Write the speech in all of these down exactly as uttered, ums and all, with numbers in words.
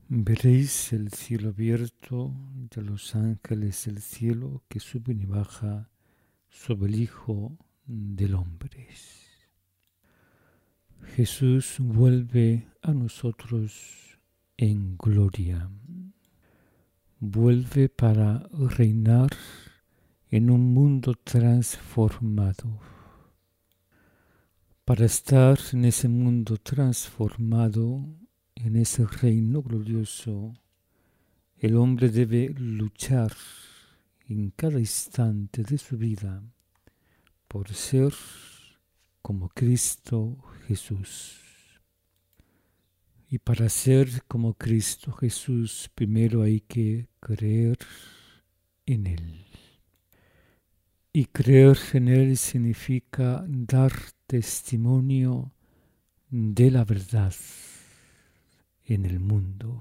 Veréis el cielo abierto y a los ángeles del cielo que suben y bajan sobre el Hijo del Hombre. Jesús vuelve a nosotros en gloria. Vuelve para reinar en un mundo transformado. Para estar en ese mundo transformado, en ese reino glorioso, el hombre debe luchar en cada instante de su vida por ser como Cristo Jesús. Y para ser como Cristo Jesús, primero hay que creer en Él. Y creer en Él significa dar testimonio de la verdad en el mundo.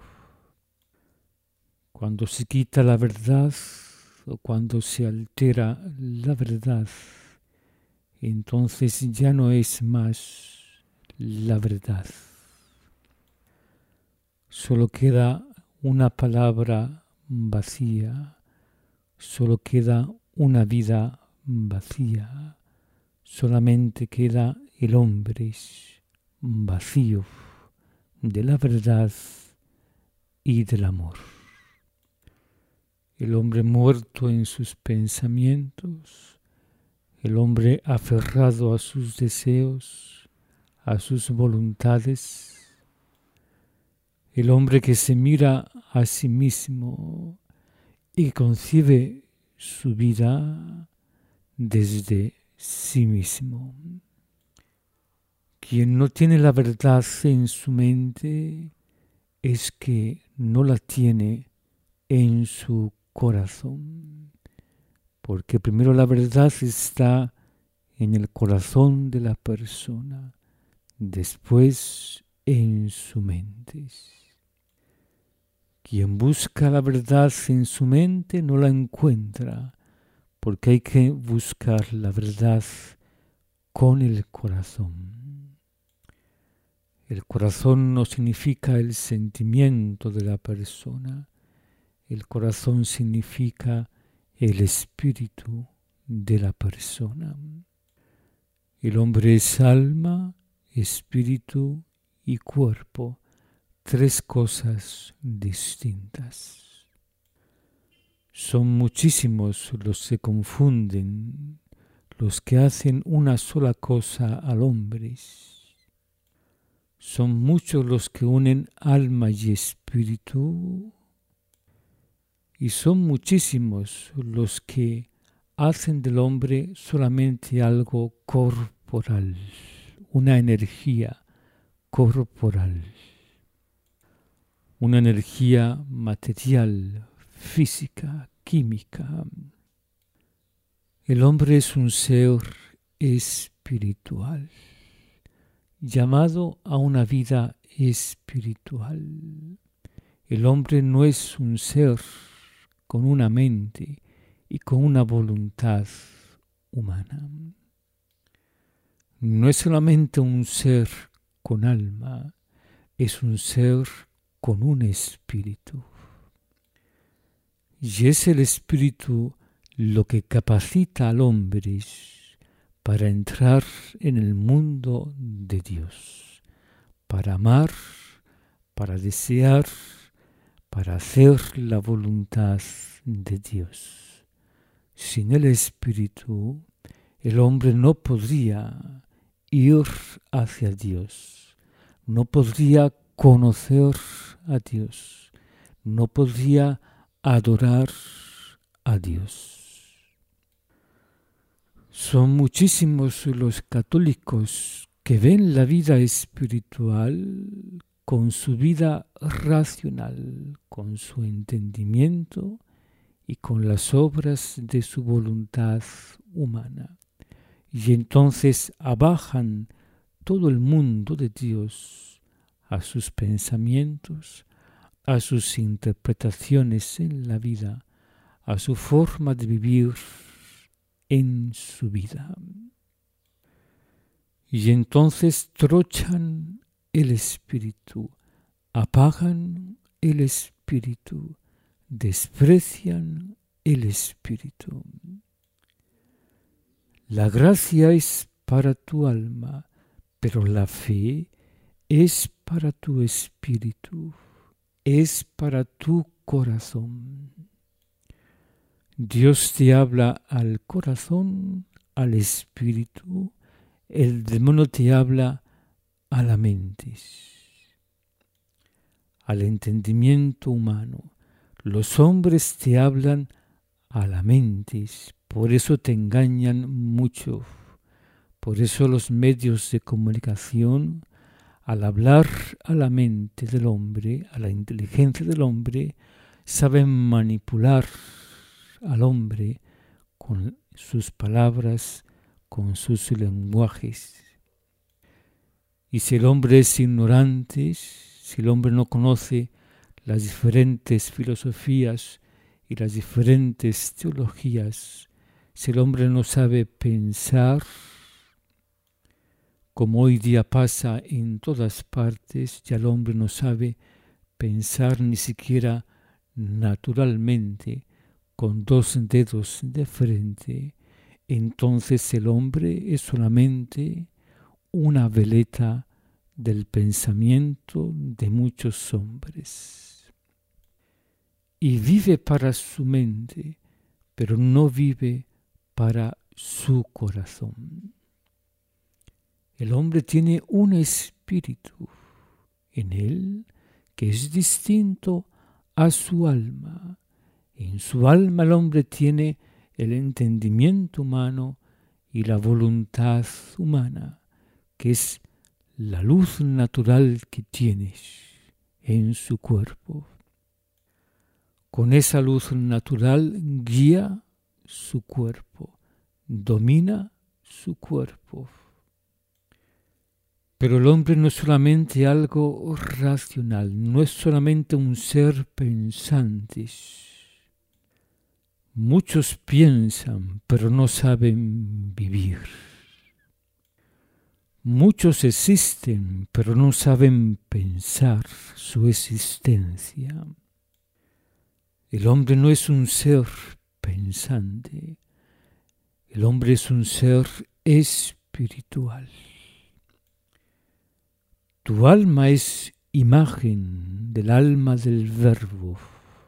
Cuando se quita la verdad o cuando se altera la verdad, entonces ya no es más la verdad. Solo queda una palabra vacía, solo queda una vida vacía, solamente queda el hombre vacío de la verdad y del amor. El hombre muerto en sus pensamientos, el hombre aferrado a sus deseos, a sus voluntades, el hombre que se mira a sí mismo y concibe su vida desde sí mismo. Quien no tiene la verdad en su mente es que no la tiene en su corazón, porque primero la verdad está en el corazón de la persona, después en su mente. Quien busca la verdad en su mente no la encuentra, porque hay que buscar la verdad con el corazón. El corazón no significa el sentimiento de la persona, el corazón significa el espíritu de la persona. El hombre es alma, espíritu y cuerpo, tres cosas distintas. Son muchísimos los que confunden, los que hacen una sola cosa al hombre. Son muchos los que unen alma y espíritu, y son muchísimos los que hacen del hombre solamente algo corporal, una energía corporal, una energía material, física, química. El hombre es un ser espiritual, llamado a una vida espiritual. El hombre no es un ser con una mente y con una voluntad humana. No es solamente un ser con alma, es un ser con un espíritu. Y es el espíritu lo que capacita al hombre para entrar en el mundo de Dios, para amar, para desear, para hacer la voluntad de Dios. Sin el espíritu, el hombre no podría ir hacia Dios, no podría conocer a Dios, no podría adorar a Dios. Son muchísimos los católicos que ven la vida espiritual con su vida racional, con su entendimiento y con las obras de su voluntad humana. Y entonces abajan todo el mundo de Dios a sus pensamientos, a sus interpretaciones en la vida, a su forma de vivir en su vida. Y entonces trochan el espíritu, apagan el Espíritu, desprecian el Espíritu. La gracia es para tu alma, pero la fe es para tu espíritu, es para tu corazón. Dios te habla al corazón, al espíritu, el demonio te habla a la mente, al entendimiento humano. Los hombres te hablan a la mente, por eso te engañan mucho. Por eso los medios de comunicación, al hablar a la mente del hombre, a la inteligencia del hombre, saben manipular al hombre con sus palabras, con sus lenguajes. Y si el hombre es ignorante, si el hombre no conoce las diferentes filosofías y las diferentes teologías, si el hombre no sabe pensar, como hoy día pasa en todas partes, ya el hombre no sabe pensar ni siquiera naturalmente con dos dedos de frente, entonces el hombre es solamente una veleta del pensamiento de muchos hombres. Y vive para su mente, pero no vive para su corazón. El hombre tiene un espíritu en él que es distinto a su alma. En su alma el hombre tiene el entendimiento humano y la voluntad humana, que es la luz natural que tienes en su cuerpo. Con esa luz natural guía su cuerpo, domina su cuerpo. Pero el hombre no es solamente algo racional, no es solamente un ser pensante. Muchos piensan, pero no saben vivir. Muchos existen, pero no saben pensar su existencia. El hombre no es un ser pensante, el hombre es un ser espiritual. Tu alma es imagen del alma del Verbo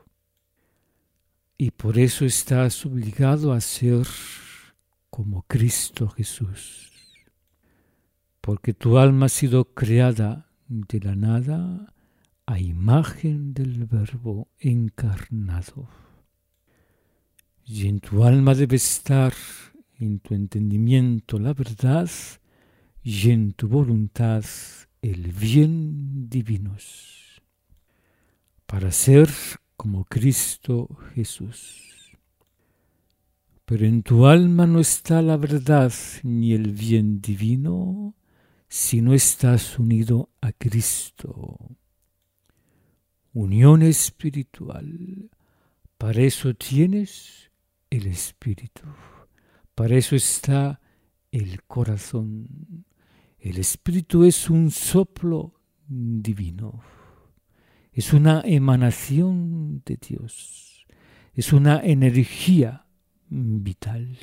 y por eso estás obligado a ser como Cristo Jesús. Porque tu alma ha sido creada de la nada a imagen del Verbo encarnado. Y en tu alma debe estar, en tu entendimiento, la verdad y en tu voluntad el bien divinos, para ser como Cristo Jesús. Pero en tu alma no está la verdad ni el bien divino si no estás unido a Cristo. Unión espiritual. Para eso tienes el Espíritu. Para eso está el corazón. El Espíritu es un soplo divino. Es una emanación de Dios. Es una energía vital.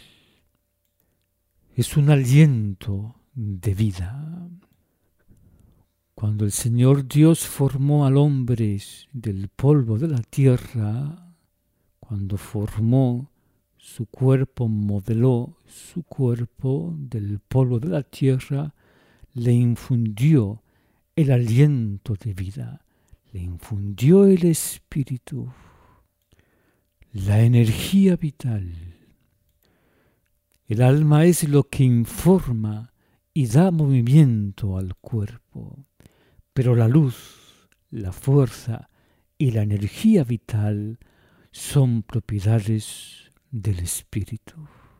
Es un aliento de vida. Cuando el Señor Dios formó al hombre del polvo de la tierra, cuando formó su cuerpo, modeló su cuerpo del polvo de la tierra, le infundió el aliento de vida, le infundió el espíritu, la energía vital. El alma es lo que informa y da movimiento al cuerpo, pero la luz, la fuerza y la energía vital son propiedades del espíritu.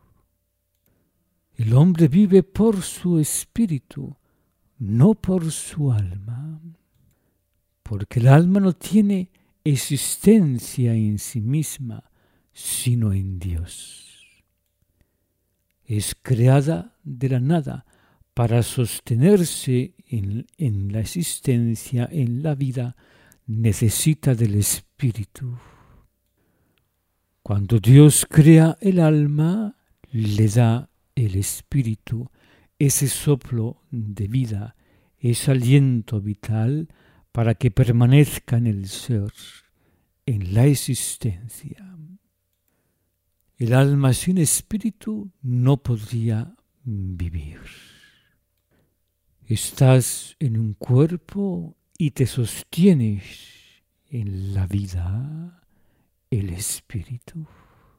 El hombre vive por su espíritu, no por su alma, porque el alma no tiene existencia en sí misma, sino en Dios. Es creada de la nada para sostenerse en, en la existencia, en la vida necesita del espíritu. Cuando Dios crea el alma, le da el espíritu, ese soplo de vida, ese aliento vital para que permanezca en el ser, en la existencia. El alma sin espíritu no podría vivir. Estás en un cuerpo y te sostienes en la vida, el espíritu,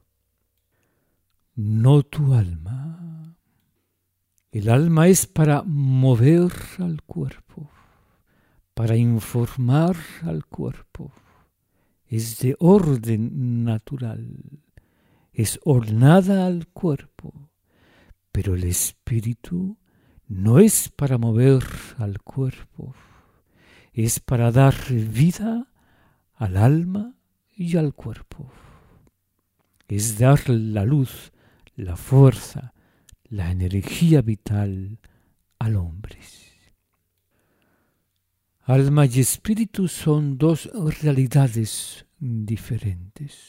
no tu alma. El alma es para mover al cuerpo, para informar al cuerpo. Es de orden natural, es ordenada al cuerpo, pero el espíritu no es para mover al cuerpo, es para dar vida al alma y al cuerpo. Es dar la luz, la fuerza, la energía vital al hombre. Alma y espíritu son dos realidades diferentes,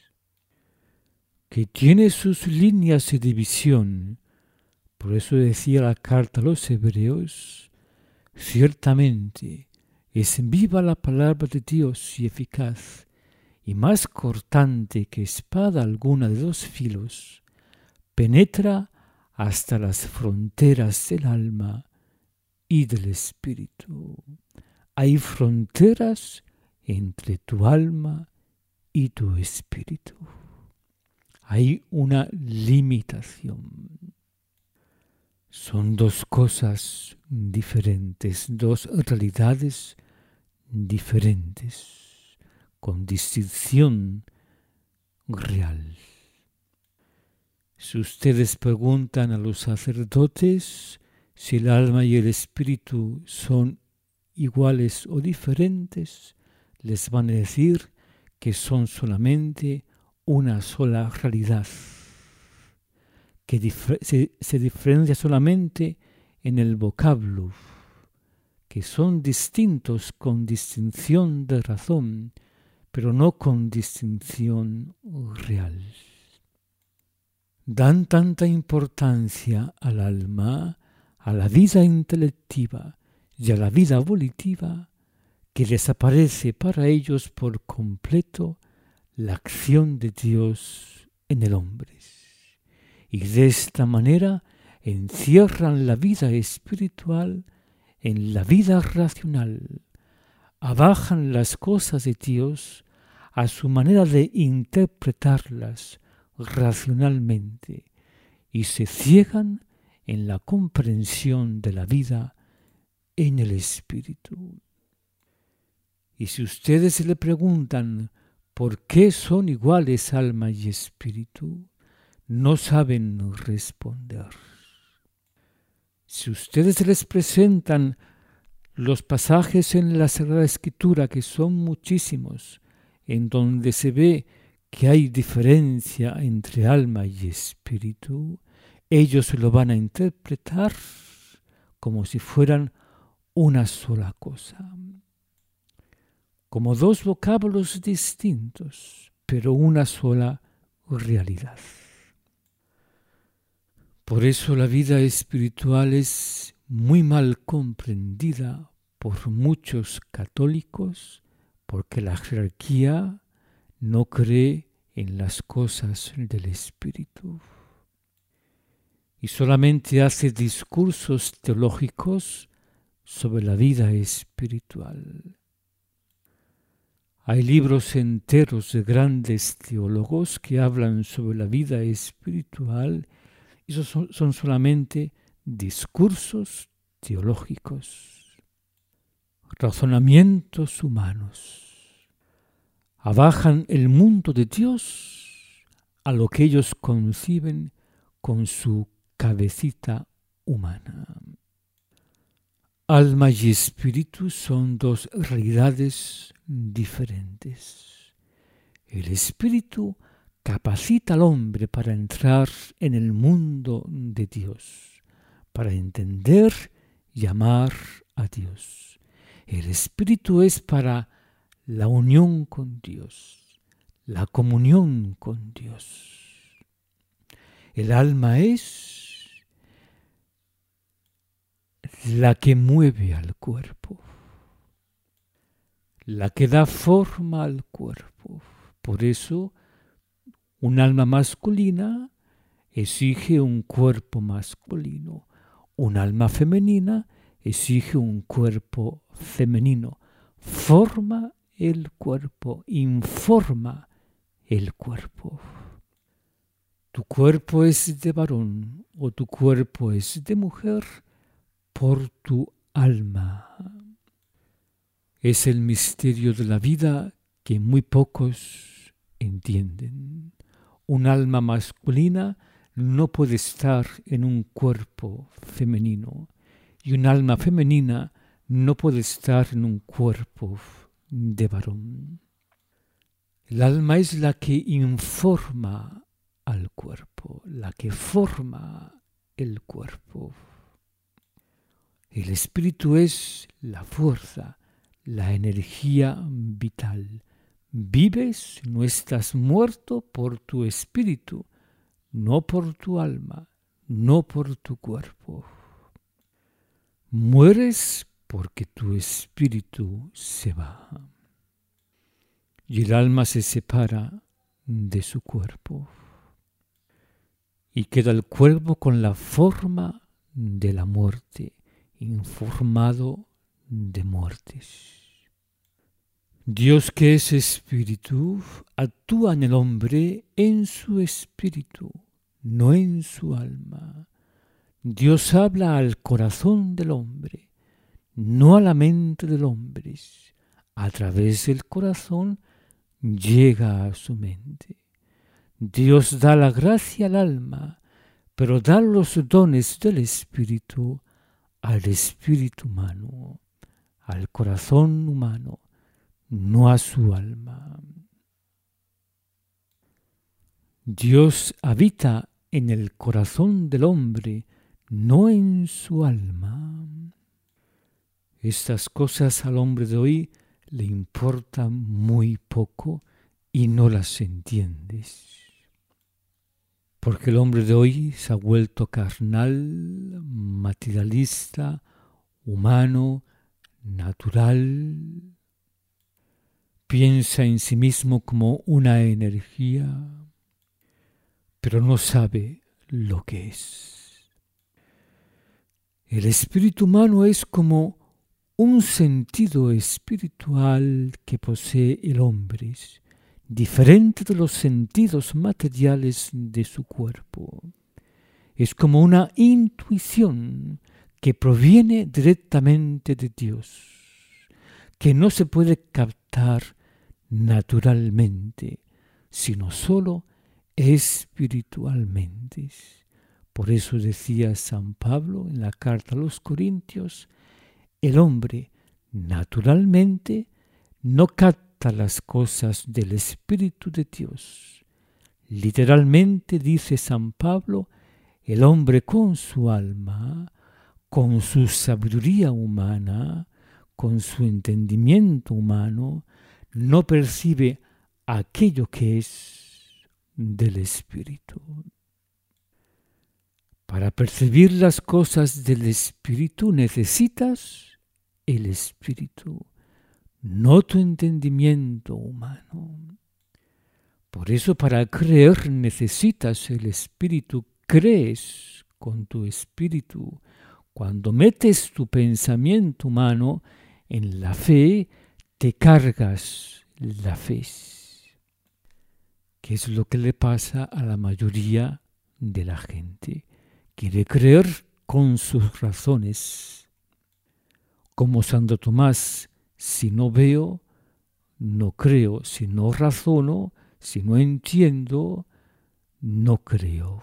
que tienen sus líneas de división. Por eso decía la carta a los Hebreos, ciertamente es viva la palabra de Dios y eficaz, y más cortante que espada alguna de dos filos, penetra hasta las fronteras del alma y del espíritu. Hay fronteras entre tu alma y tu espíritu. Hay una limitación. Son dos cosas diferentes, dos realidades diferentes, con distinción real. Si ustedes preguntan a los sacerdotes si el alma y el espíritu son iguales o diferentes, les van a decir que son solamente una sola realidad, que dif- se, se diferencia solamente en el vocablo, que son distintos con distinción de razón, pero no con distinción real. Dan tanta importancia al alma, a la vida intelectiva y a la vida volitiva, que desaparece para ellos por completo la acción de Dios en el hombre. Y de esta manera encierran la vida espiritual en la vida racional, abajan las cosas de Dios a su manera de interpretarlas racionalmente y se ciegan en la comprensión de la vida en el espíritu. Y si ustedes le preguntan por qué son iguales alma y espíritu, no saben responder. Si ustedes les presentan los pasajes en la Sagrada Escritura, que son muchísimos, en donde se ve que hay diferencia entre alma y espíritu, ellos lo van a interpretar como si fueran una sola cosa, como dos vocablos distintos, pero una sola realidad. Por eso la vida espiritual es muy mal comprendida por muchos católicos, porque la jerarquía no cree en las cosas del espíritu y solamente hace discursos teológicos sobre la vida espiritual. Hay libros enteros de grandes teólogos que hablan sobre la vida espiritual y son, son solamente discursos teológicos, razonamientos humanos. Abajan el mundo de Dios a lo que ellos conciben con su cabecita humana. Alma y espíritu son dos realidades diferentes. El espíritu capacita al hombre para entrar en el mundo de Dios, para entender y amar a Dios. El espíritu es para la unión con Dios, la comunión con Dios. El alma es la que mueve al cuerpo, la que da forma al cuerpo. Por eso, un alma masculina exige un cuerpo masculino. Un alma femenina exige un cuerpo femenino. Forma el cuerpo, informa el cuerpo. Tu cuerpo es de varón o tu cuerpo es de mujer por tu alma. Es el misterio de la vida que muy pocos entienden. Un alma masculina no puede estar en un cuerpo femenino y un alma femenina no puede estar en un cuerpo de varón. El alma es la que informa al cuerpo, la que forma el cuerpo. El espíritu es la fuerza, la energía vital. Vives, no estás muerto por tu espíritu, no por tu alma, no por tu cuerpo. Mueres porque tu espíritu se va. Y el alma se separa de su cuerpo. Y queda el cuerpo con la forma de la muerte, informado de muertes. Dios, que es espíritu, actúa en el hombre en su espíritu, no en su alma. Dios habla al corazón del hombre, no a la mente del hombre. A través del corazón llega a su mente. Dios da la gracia al alma, pero da los dones del espíritu al espíritu humano, al corazón humano, no a su alma. Dios habita en el corazón del hombre, no en su alma. Estas cosas al hombre de hoy le importan muy poco y no las entiendes. Porque el hombre de hoy se ha vuelto carnal, materialista, humano, natural. Piensa en sí mismo como una energía, pero no sabe lo que es. El espíritu humano es como un sentido espiritual que posee el hombre, diferente de los sentidos materiales de su cuerpo. Es como una intuición que proviene directamente de Dios, que no se puede captar naturalmente, sino solo espiritualmente. Por eso decía San Pablo en la carta a los Corintios, el hombre naturalmente no capta las cosas del Espíritu de Dios. Literalmente dice San Pablo, el hombre con su alma, con su sabiduría humana, con su entendimiento humano, no percibe aquello que es del Espíritu. Para percibir las cosas del Espíritu necesitas el Espíritu, no tu entendimiento humano. Por eso para creer necesitas el Espíritu, crees con tu Espíritu. Cuando metes tu pensamiento humano en la fe, te cargas la fe. ¿Qué es lo que le pasa a la mayoría de la gente? Quiere creer con sus razones. Como Santo Tomás, si no veo, no creo. Si no razono, si no entiendo, no creo.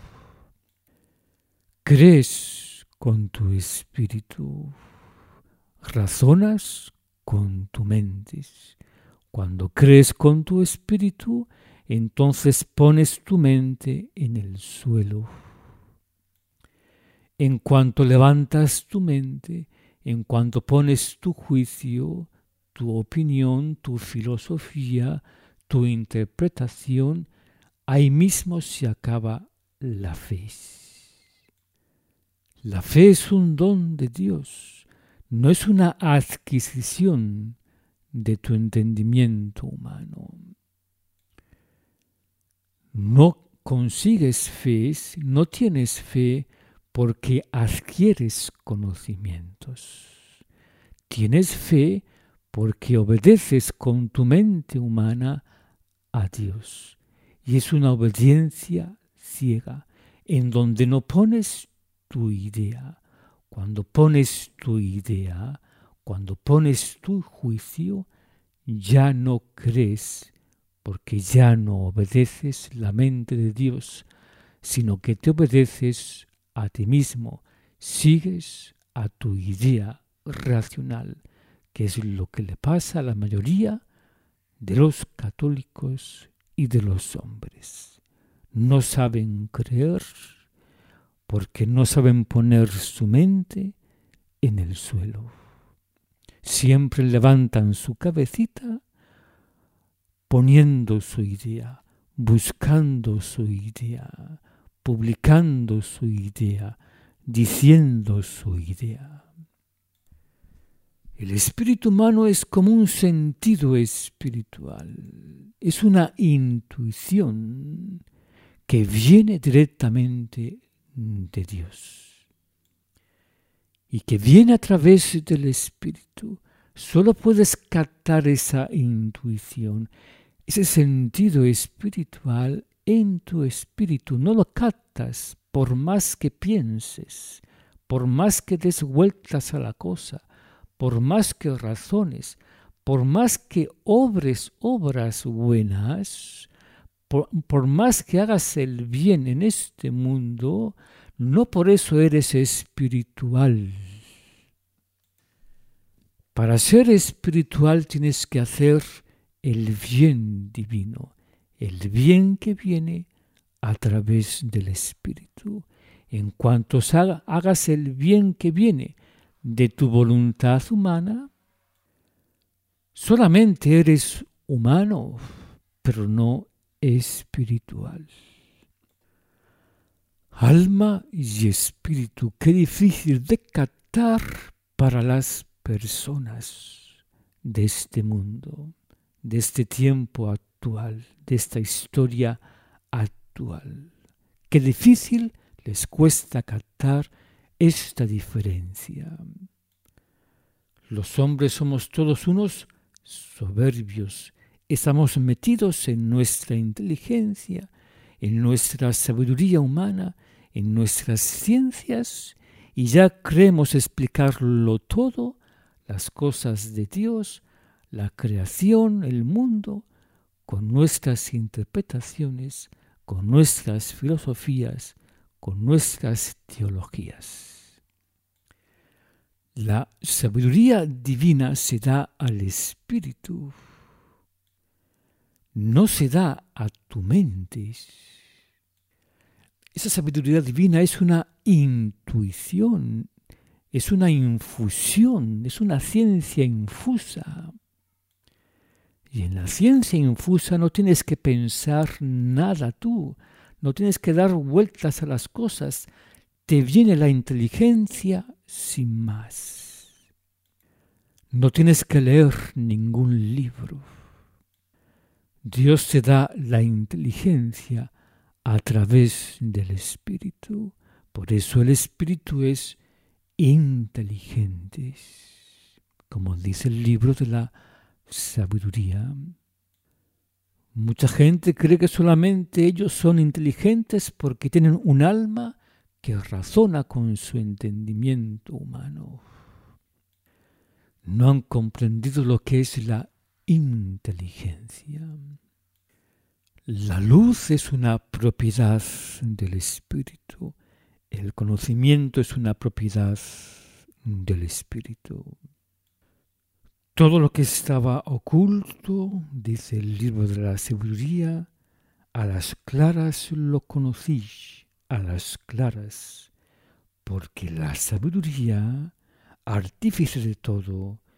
Crees con tu espíritu, razonas con tu mente. Cuando crees con tu espíritu, entonces pones tu mente en el suelo. En cuanto levantas tu mente, en cuanto pones tu juicio, tu opinión, tu filosofía, tu interpretación, ahí mismo se acaba la fe. La fe es un don de Dios, no es una adquisición de tu entendimiento humano. No consigues fe, no tienes fe porque adquieres conocimientos. Tienes fe porque obedeces con tu mente humana a Dios. Y es una obediencia ciega, en donde no pones tu idea. Cuando pones tu idea, cuando pones tu juicio, ya no crees, porque ya no obedeces la mente de Dios, sino que te obedeces a ti mismo, sigues a tu idea racional, que es lo que le pasa a la mayoría de los católicos y de los hombres. No saben creer porque no saben poner su mente en el suelo. Siempre levantan su cabecita poniendo su idea, buscando su idea, publicando su idea, diciendo su idea. El espíritu humano es como un sentido espiritual, es una intuición que viene directamente de Dios y que viene a través del espíritu. Solo puedes captar esa intuición, ese sentido espiritual en tu espíritu. No lo captas por más que pienses, por más que des vueltas a la cosa, por más que razones, por más que obres obras buenas, por, por más que hagas el bien en este mundo, no por eso eres espiritual. Para ser espiritual tienes que hacer el bien divino, el bien que viene a través del espíritu. En cuanto hagas el bien que viene de tu voluntad humana, solamente eres humano, pero no espiritual. Alma y espíritu, qué difícil de captar para las personas de este mundo, de este tiempo actual, de esta historia actual. Qué difícil les cuesta captar esta diferencia. Los hombres somos todos unos soberbios. Estamos metidos en nuestra inteligencia, en nuestra sabiduría humana, en nuestras ciencias, y ya creemos explicarlo todo, las cosas de Dios, la creación, el mundo, con nuestras interpretaciones, con nuestras filosofías, con nuestras teologías. La sabiduría divina se da al espíritu, no se da a tu mente. Esa sabiduría divina es una intuición, es una infusión, es una ciencia infusa. Y en la ciencia infusa no tienes que pensar nada tú, no tienes que dar vueltas a las cosas, te viene la inteligencia sin más. No tienes que leer ningún libro. Dios te da la inteligencia a través del espíritu. Por eso el espíritu es inteligente, como dice el libro de la sabiduría. Mucha gente cree que solamente ellos son inteligentes porque tienen un alma que razona con su entendimiento humano. No han comprendido lo que es la inteligencia. La luz es una propiedad del espíritu. El conocimiento es una propiedad del espíritu. Todo lo que estaba oculto, dice el libro de la sabiduría, a las claras lo conocí, a las claras, porque la sabiduría, artífice de todo,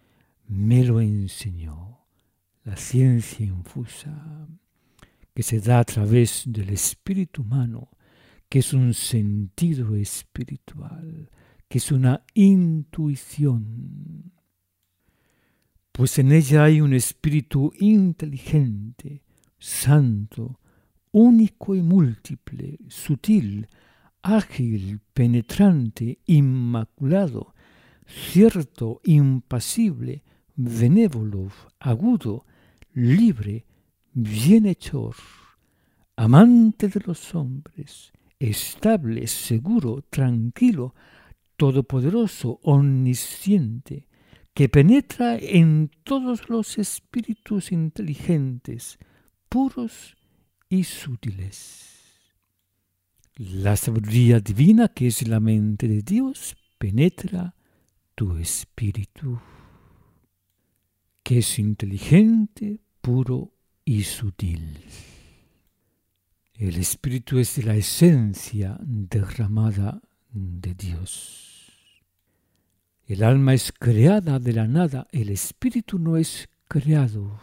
me lo enseñó. La ciencia infusa que se da a través del espíritu humano, que es un sentido espiritual, que es una intuición, pues en ella hay un espíritu inteligente, santo, único y múltiple, sutil, ágil, penetrante, inmaculado, cierto, impasible, benévolo, agudo, libre, bienhechor, amante de los hombres, estable, seguro, tranquilo, todopoderoso, omnisciente, que penetra en todos los espíritus inteligentes, puros y sutiles. La sabiduría divina, que es la mente de Dios, penetra tu espíritu, que es inteligente, puro y sutil. El espíritu es la esencia derramada de Dios. El alma es creada de la nada, el espíritu no es creado.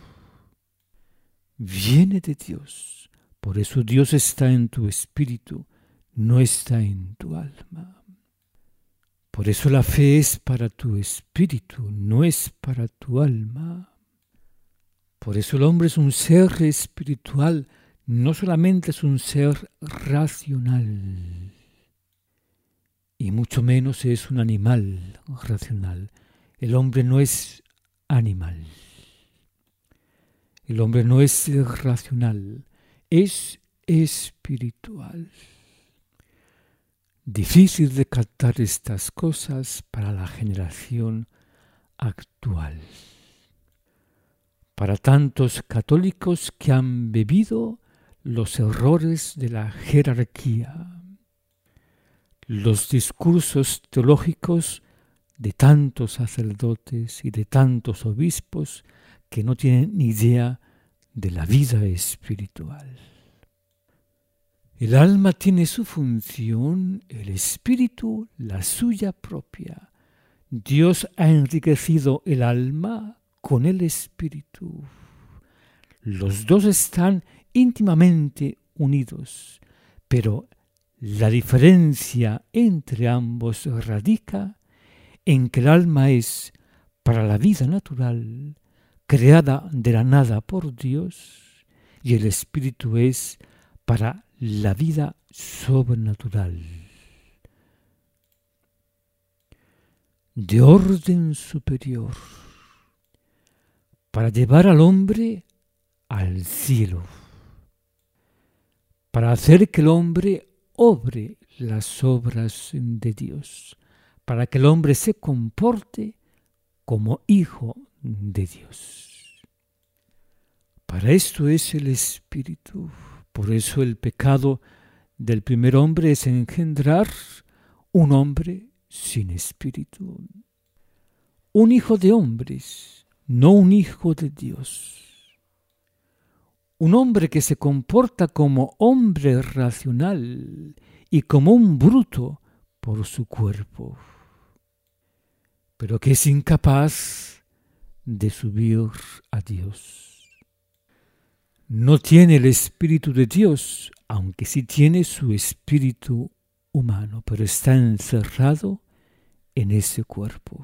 Viene de Dios. Por eso Dios está en tu espíritu, no está en tu alma. Por eso la fe es para tu espíritu, no es para tu alma. Por eso el hombre es un ser espiritual, no solamente es un ser racional. Y mucho menos es un animal racional. El hombre no es animal. El hombre no es racional, es espiritual. Difícil de captar estas cosas para la generación actual. Para tantos católicos que han bebido los errores de la jerarquía, los discursos teológicos de tantos sacerdotes y de tantos obispos que no tienen ni idea de la vida espiritual. El alma tiene su función, el espíritu la suya propia. Dios ha enriquecido el alma con el espíritu. Los dos están íntimamente unidos, pero la diferencia entre ambos radica en que el alma es, para la vida natural, creada de la nada por Dios, y el espíritu es para la vida sobrenatural, de orden superior, para llevar al hombre al cielo, para hacer que el hombre obre las obras de Dios, para que el hombre se comporte como hijo de Dios. Para esto es el espíritu. Por eso el pecado del primer hombre es engendrar un hombre sin espíritu. Un hijo de hombres, no un hijo de Dios. Un hombre que se comporta como hombre racional y como un bruto por su cuerpo, pero que es incapaz de subir a Dios. No tiene el espíritu de Dios, aunque sí tiene su espíritu humano, pero está encerrado en ese cuerpo.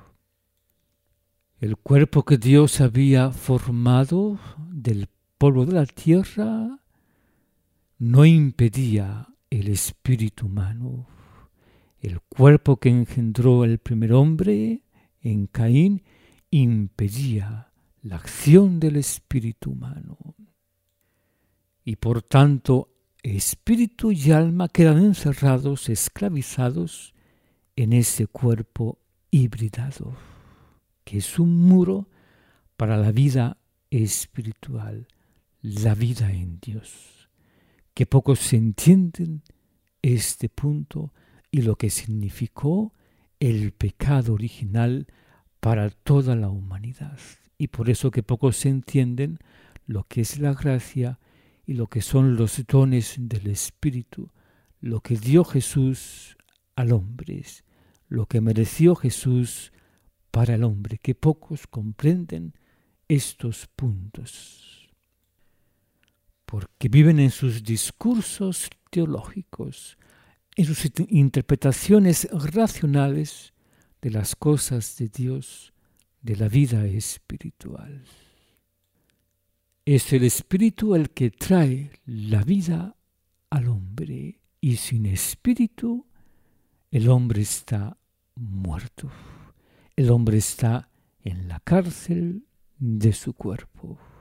El cuerpo que Dios había formado del polvo de la tierra no impedía el espíritu humano. El cuerpo que engendró el primer hombre en Caín impedía la acción del espíritu humano. Y por tanto, espíritu y alma quedan encerrados, esclavizados en ese cuerpo hibridado, que es un muro para la vida espiritual, la vida en Dios. Que pocos se entienden este punto y lo que significó el pecado original para toda la humanidad. Y por eso que pocos se entienden lo que es la gracia y lo que son los dones del Espíritu, lo que dio Jesús al hombre, lo que mereció Jesús para el hombre, que pocos comprenden estos puntos, porque viven en sus discursos teológicos, en sus interpretaciones racionales de las cosas de Dios, de la vida espiritual. Es el espíritu el que trae la vida al hombre, y sin espíritu el hombre está muerto. El hombre está en la cárcel de su cuerpo.